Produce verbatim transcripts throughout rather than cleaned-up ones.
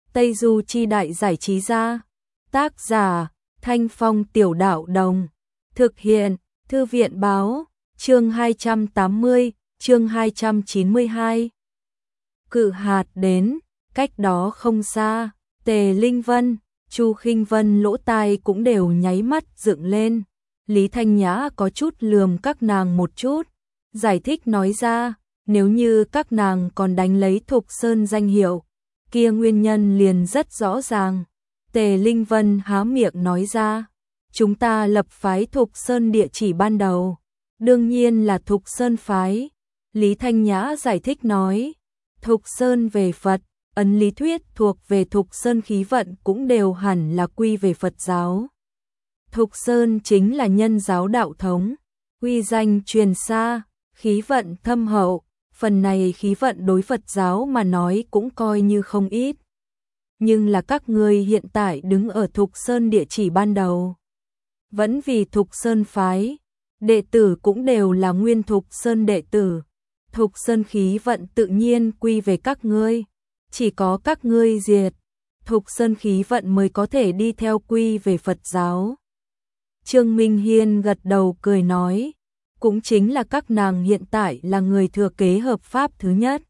Tây Du Chi Đại Giải Trí Gia. Tác giả Thanh Phong Tiểu Đạo Đồng. Thực hiện Thư viện Báo. Chương hai trăm tám mươi, chương hai trăm chín mươi hai. Cự hạt đến, cách đó không xa, Tề Linh Vân, Chu Khinh Vân lỗ tai cũng đều nháy mắt dựng lên. Lý Thanh Nhã có chút lườm các nàng một chút, giải thích nói ra, nếu như các nàng còn đánh lấy Thục Sơn danh hiệu, kia nguyên nhân liền rất rõ ràng. Tề Linh Vân há miệng nói ra, chúng ta lập phái Thục Sơn địa chỉ ban đầu, đương nhiên là Thục Sơn phái. Lý Thanh Nhã giải thích nói, Thục Sơn về Phật, ấn lý thuyết thuộc về Thục Sơn khí vận cũng đều hẳn là quy về Phật giáo. Thục Sơn chính là nhân giáo đạo thống, uy danh truyền xa, khí vận thâm hậu, phần này khí vận đối Phật giáo mà nói cũng coi như không ít. Nhưng là các ngươi hiện tại đứng ở Thục Sơn địa chỉ ban đầu, vẫn vì Thục Sơn phái, đệ tử cũng đều là nguyên Thục Sơn đệ tử. Thục Sơn khí vận tự nhiên quy về các ngươi, chỉ có các ngươi diệt, Thục Sơn khí vận mới có thể đi theo quy về Phật giáo. Trương Minh Hiên gật đầu cười nói, cũng chính là các nàng hiện tại là người thừa kế hợp pháp thứ nhất.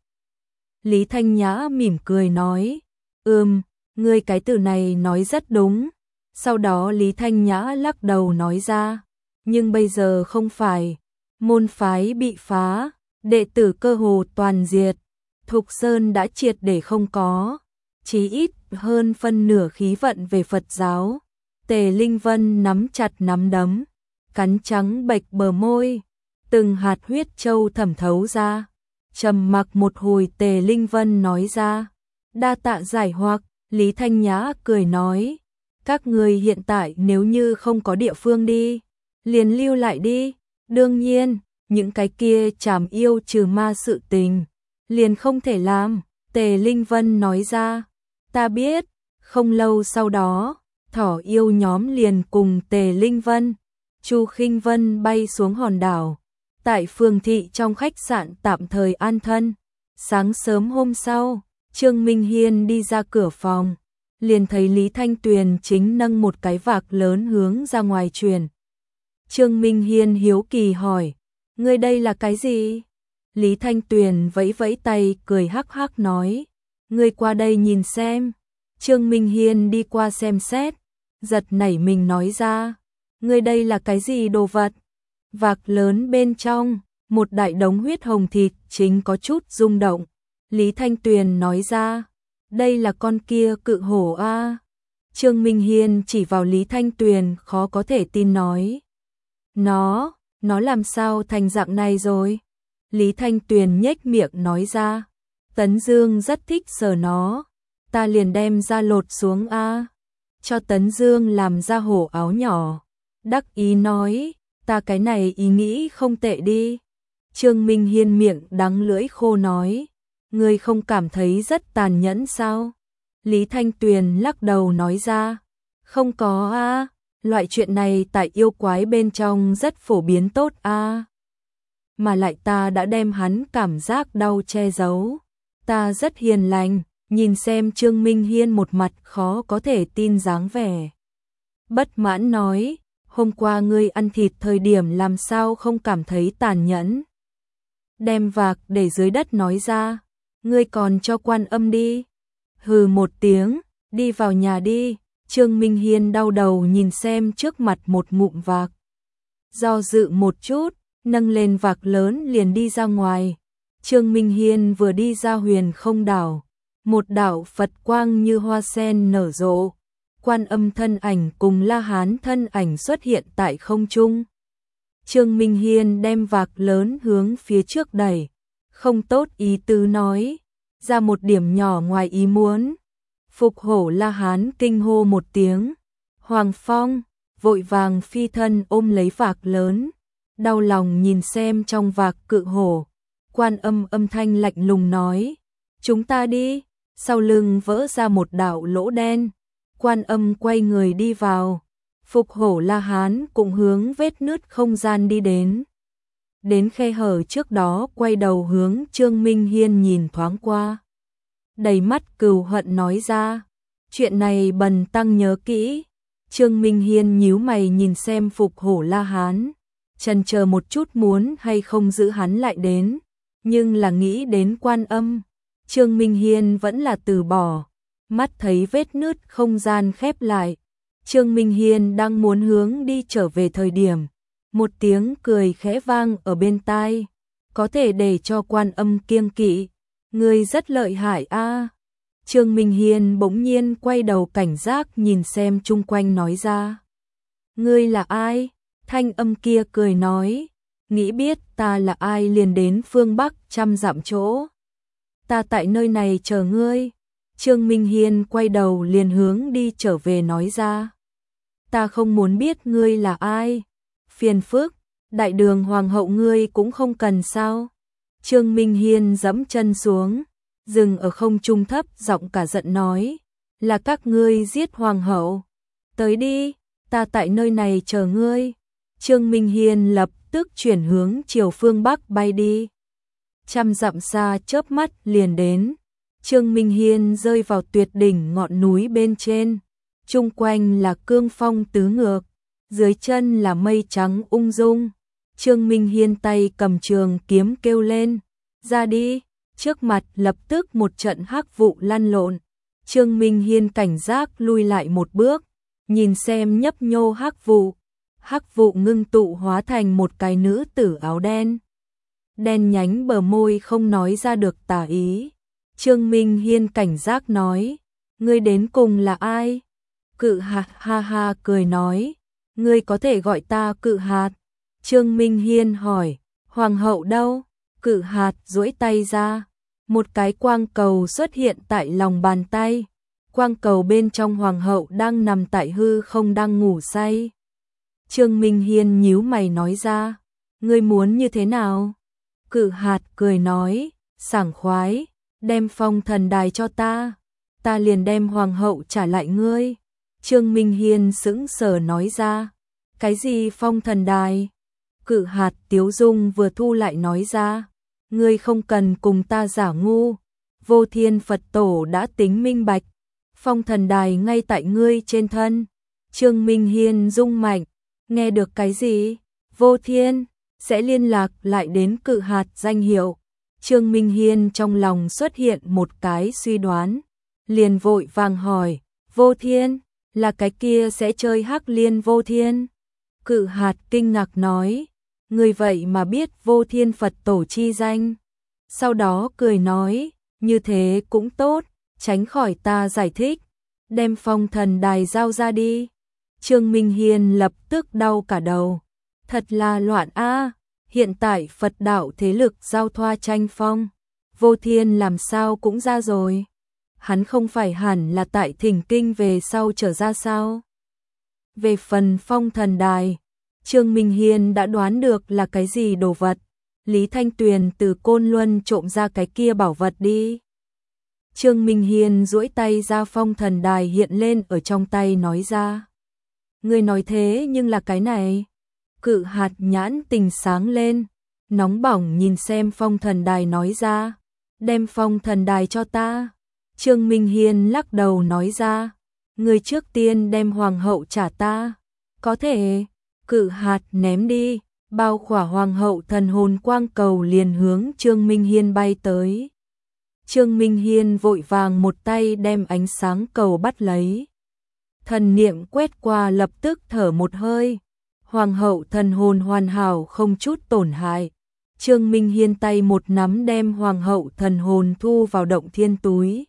Lý Thanh Nhã mỉm cười nói, ừm, ngươi cái từ này nói rất đúng. Sau đó Lý Thanh Nhã lắc đầu nói ra, nhưng bây giờ không phải, môn phái bị phá, đệ tử cơ hồ toàn diệt, Thục Sơn đã triệt để không có, chí ít hơn phân nửa khí vận về Phật giáo. Tề Linh Vân nắm chặt nắm đấm, cắn trắng bệch bờ môi, từng hạt huyết châu thẩm thấu ra. Trầm mặc một hồi Tề Linh Vân nói ra, đa tạ giải hoặc. Lý Thanh Nhã cười nói, các người hiện tại nếu như không có địa phương đi, liền lưu lại đi. Đương nhiên, những cái kia trảm yêu trừ ma sự tình, liền không thể làm. Tề Linh Vân nói ra, ta biết. Không lâu sau đó, thỏ yêu nhóm liền cùng Tề Linh Vân, Chu Khinh Vân bay xuống hòn đảo, tại phường thị trong khách sạn tạm thời an thân. Sáng sớm hôm sau, Trương Minh Hiên đi ra cửa phòng, liền thấy Lý Thanh Tuyền chính nâng một cái vạc lớn hướng ra ngoài truyền. Trương Minh Hiên hiếu kỳ hỏi, ngươi đây là cái gì? Lý Thanh Tuyền vẫy vẫy tay cười hắc hắc nói, ngươi qua đây nhìn xem. Trương Minh Hiên đi qua xem xét, giật nảy mình nói ra, ngươi đây là cái gì đồ vật? Vạc lớn bên trong, một đại đống huyết hồng thịt chính có chút rung động. Lý Thanh Tuyền nói ra, đây là con kia cự hổ a. Trương Minh Hiên chỉ vào Lý Thanh Tuyền khó có thể tin nói, nó, nó làm sao thành dạng này rồi? Lý Thanh Tuyền nhếch miệng nói ra, Tấn Dương rất thích sờ nó, ta liền đem ra lột xuống a, cho Tấn Dương làm ra hổ áo nhỏ. Đắc ý nói, ta cái này ý nghĩ không tệ đi. Trương Minh Hiên miệng đắng lưỡi khô nói, ngươi không cảm thấy rất tàn nhẫn sao? Lý Thanh Tuyền lắc đầu nói ra, không có a, loại chuyện này tại yêu quái bên trong rất phổ biến tốt a. Mà lại ta đã đem hắn cảm giác đau che giấu, ta rất hiền lành. Nhìn xem Trương Minh Hiên một mặt khó có thể tin dáng vẻ. Bất mãn nói, hôm qua ngươi ăn thịt thời điểm làm sao không cảm thấy tàn nhẫn? Đem vạc để dưới đất nói ra, ngươi còn cho Quan Âm đi. Hừ một tiếng, đi vào nhà đi. Trương Minh Hiên đau đầu nhìn xem trước mặt một ngụm vạc. Do dự một chút, nâng lên vạc lớn liền đi ra ngoài. Trương Minh Hiên vừa đi ra huyền không đảo, một đạo Phật quang như hoa sen nở rộ, Quan Âm thân ảnh cùng La Hán thân ảnh xuất hiện tại không trung. Trương Minh Hiên đem vạc lớn hướng phía trước đẩy, không tốt ý tứ nói, ra một điểm nhỏ ngoài ý muốn. Phục hổ La Hán kinh hô một tiếng, Hoàng Phong vội vàng phi thân ôm lấy vạc lớn, đau lòng nhìn xem trong vạc cự hổ. Quan Âm âm thanh lạnh lùng nói, chúng ta đi. Sau lưng vỡ ra một đạo lỗ đen, Quan Âm quay người đi vào, Phục hổ La Hán cũng hướng vết nứt không gian đi đến. Đến khe hở trước đó quay đầu hướng Trương Minh Hiên nhìn thoáng qua, đầy mắt cừu hận nói ra, Chuyện này bần tăng nhớ kỹ. Trương Minh Hiên nhíu mày nhìn xem Phục Hổ La Hán, chần chờ một chút muốn hay không giữ hắn lại đến, nhưng là nghĩ đến Quan Âm, Trương Minh Hiên vẫn là từ bỏ. Mắt thấy vết nứt không gian khép lại, Trương Minh Hiên đang muốn hướng đi trở về thời điểm, một tiếng cười khẽ vang ở bên tai, có thể để cho Quan Âm kiêng kỵ, ngươi rất lợi hại a. Trương Minh Hiên bỗng nhiên quay đầu cảnh giác nhìn xem chung quanh nói ra. Ngươi là ai? Thanh âm kia cười nói, nghĩ biết ta là ai liền đến phương Bắc trăm dặm chỗ. Ta tại nơi này chờ ngươi. Trương Minh Hiên quay đầu liền hướng đi trở về nói ra. Ta không muốn biết ngươi là ai. Phiền phức, đại đường hoàng hậu ngươi cũng không cần sao. Trương Minh Hiên giẫm chân xuống, dừng ở không trung thấp giọng cả giận nói, là các ngươi giết hoàng hậu. Tới đi, ta tại nơi này chờ ngươi. Trương Minh Hiên lập tức chuyển hướng chiều phương Bắc bay đi. Trăm dặm xa chớp mắt liền đến. Trương Minh Hiên rơi vào tuyệt đỉnh ngọn núi bên trên. Chung quanh là cương phong tứ ngược, dưới chân là mây trắng ung dung. Trương Minh Hiên tay cầm trường kiếm kêu lên, ra đi. Trước mặt lập tức một trận hắc vụ lăn lộn. Trương Minh Hiên cảnh giác lui lại một bước, nhìn xem nhấp nhô hắc vụ. Hắc vụ ngưng tụ hóa thành một cái nữ tử áo đen. Đen nhánh bờ môi không nói ra được tà ý. Trương Minh Hiên cảnh giác nói, ngươi đến cùng là ai? Cự Hạt ha ha cười nói, ngươi có thể gọi ta Cự Hạt. Trương Minh Hiên hỏi, hoàng hậu đâu? Cự Hạt duỗi tay ra, một cái quang cầu xuất hiện tại lòng bàn tay. Quang cầu bên trong hoàng hậu đang nằm tại hư không đang ngủ say. Trương Minh Hiên nhíu mày nói ra, ngươi muốn như thế nào? Cự Hạt cười nói, sảng khoái, đem phong thần đài cho ta, ta liền đem hoàng hậu trả lại ngươi. Trương Minh Hiên sững sờ nói ra, cái gì phong thần đài? Cự Hạt tiếu dung vừa thu lại nói ra, ngươi không cần cùng ta giả ngu, Vô Thiên Phật Tổ đã tính minh bạch, phong thần đài ngay tại ngươi trên thân. Trương Minh Hiên rung mạnh, nghe được cái gì? Vô Thiên sẽ liên lạc lại đến Cự Hạt danh hiệu. Trương Minh Hiên trong lòng xuất hiện một cái suy đoán, liền vội vàng hỏi, Vô Thiên, là cái kia sẽ chơi Hắc Liên Vô Thiên? Cự Hạt kinh ngạc nói, người vậy mà biết Vô Thiên Phật Tổ chi danh. Sau đó cười nói, như thế cũng tốt, tránh khỏi ta giải thích, đem phong thần đài giao ra đi. Trương Minh Hiên lập tức đau cả đầu, thật là loạn a. Hiện tại Phật đạo thế lực giao thoa tranh phong, Vô Thiên làm sao cũng ra rồi. Hắn không phải hẳn là tại thỉnh kinh về sau trở ra sao? Về phần phong thần đài, Trương Minh Hiên đã đoán được là cái gì đồ vật. Lý Thanh Tuyền từ Côn Luân trộm ra cái kia bảo vật đi. Trương Minh Hiên duỗi tay ra, phong thần đài hiện lên ở trong tay nói ra. Ngươi nói thế nhưng là cái này. Cự Hạt nhãn tình sáng lên, nóng bỏng nhìn xem phong thần đài nói ra, đem phong thần đài cho ta. Trương Minh Hiên lắc đầu nói ra, ngươi trước tiên đem hoàng hậu trả ta. Có thể. Cự Hạt ném đi, bao khỏa hoàng hậu thần hồn quang cầu liền hướng Trương Minh Hiên bay tới. Trương Minh Hiên vội vàng một tay đem ánh sáng cầu bắt lấy. Thần niệm quét qua lập tức thở một hơi. Hoàng hậu thần hồn hoàn hảo không chút tổn hại. Trương Minh Hiên tay một nắm đem hoàng hậu thần hồn thu vào động thiên túi.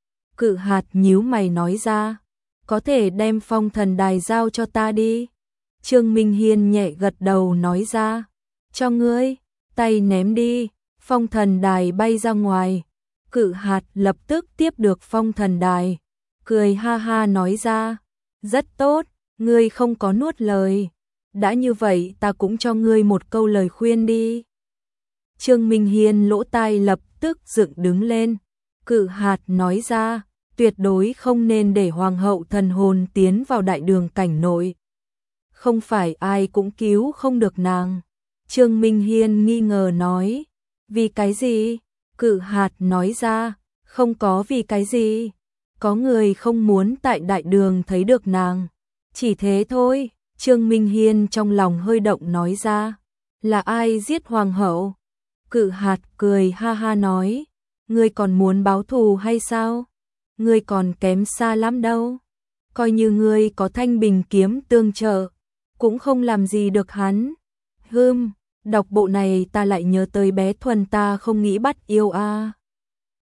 Cự Hạt nhíu mày nói ra, có thể đem phong thần đài giao cho ta đi. Trương Minh Hiên nhẹ gật đầu nói ra, cho ngươi, tay ném đi, phong thần đài bay ra ngoài. Cự Hạt lập tức tiếp được phong thần đài, cười ha ha nói ra, rất tốt, ngươi không có nuốt lời. Đã như vậy ta cũng cho ngươi một câu lời khuyên đi. Trương Minh Hiên lỗ tai lập tức dựng đứng lên. Cự Hạt nói ra, tuyệt đối không nên để hoàng hậu thần hồn tiến vào đại đường cảnh nội. Không phải ai cũng cứu không được nàng. Trương Minh Hiên nghi ngờ nói, vì cái gì? Cự Hạt nói ra, không có vì cái gì. có người không muốn tại đại đường thấy được nàng. Chỉ thế thôi, Trương Minh Hiên trong lòng hơi động nói ra. Là ai giết hoàng hậu? Cự hạt cười ha ha nói. Ngươi còn muốn báo thù hay sao? Ngươi còn kém xa lắm đâu. Coi như ngươi có thanh bình kiếm tương trợ, cũng không làm gì được hắn. Hừm, đọc bộ này ta lại nhớ tới bé Thuần ta không nghĩ bắt yêu a. À.